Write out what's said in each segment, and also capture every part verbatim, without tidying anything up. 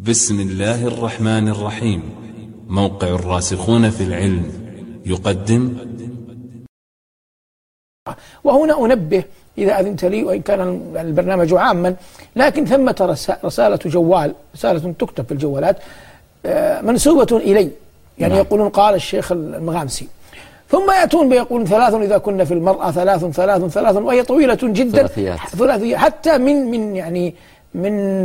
بسم الله الرحمن الرحيم. موقع الراسخون في العلم يقدم. وهنا أنبه إذا أذنت لي، وإن كان البرنامج عاما، لكن ثمة رسالة جوال، رسالة تكتب في الجوالات منسوبة إلي، يعني نعم. يقولون قال الشيخ المغامسي، ثم يأتون بيقولون ثلاث إذا كنا في المرأة، ثلاث ثلاث ثلاث، وهي طويلة جدا، ثلاثيات حتى من من يعني من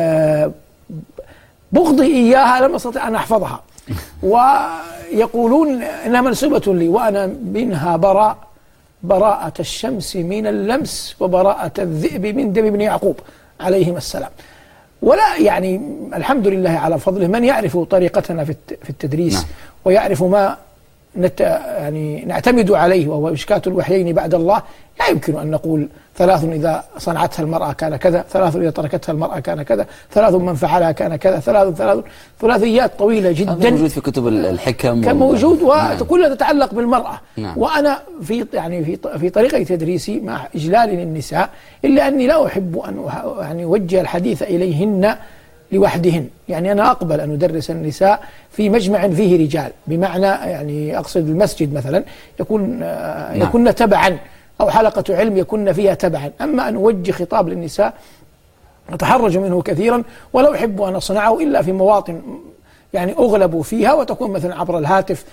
بغضي إياها لم أستطع أن أحفظها. ويقولون إنها منسوبة لي، وأنا منها براء، براءة الشمس من اللمس، وبراءة الذئب من دم ابن يعقوب عليهما السلام. ولا يعني الحمد لله على فضله من يعرف طريقتنا في التدريس نعم. ويعرف ما نت يعني نعتمد عليه، وهو إشكات الوحيين بعد الله. لا يمكن أن نقول ثلاث إذا صنعتها المرأة كان كذا، ثلاث إذا تركتها المرأة كان كذا، ثلاث من فعلها كان كذا، ثلاث ثلاث ثلاثيات طويلة جدا. هذا موجود في كتب الحكم، كان موجود، وكلها تتعلق بالمرأة نعم. وأنا في يعني في في طريقة تدريسي مع إجلال للنساء، إلا أني لا أحب أن يعني أوجه الحديث إليهن لوحدهن. يعني أنا أقبل أن أدرس النساء في مجمع فيه رجال، بمعنى يعني أقصد المسجد مثلا يكون نعم. يكون تبعا، أو حلقة علم يكون فيها تبعا. أما أن أوجه خطاب للنساء أتحرج منه كثيرا، ولا أحب أن أصنعه إلا في مواطن يعني أغلب فيها، وتكون مثلا عبر الهاتف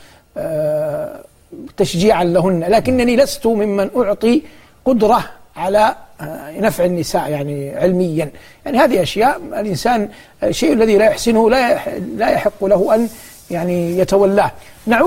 تشجيعا لهن. لكنني لست ممن أعطي قدرة على نفع النساء يعني علميا. يعني هذه أشياء الإنسان الشيء الذي لا يحسنه لا لا يحق له أن يعني يتولاه.